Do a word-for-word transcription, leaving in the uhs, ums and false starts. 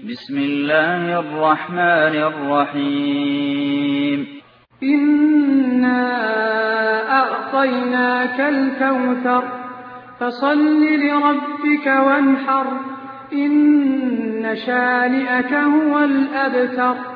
بسم الله الرحمن الرحيم إنا أعطيناك الكوثر فصل لربك وانحر إن شانئك هو الأبتر.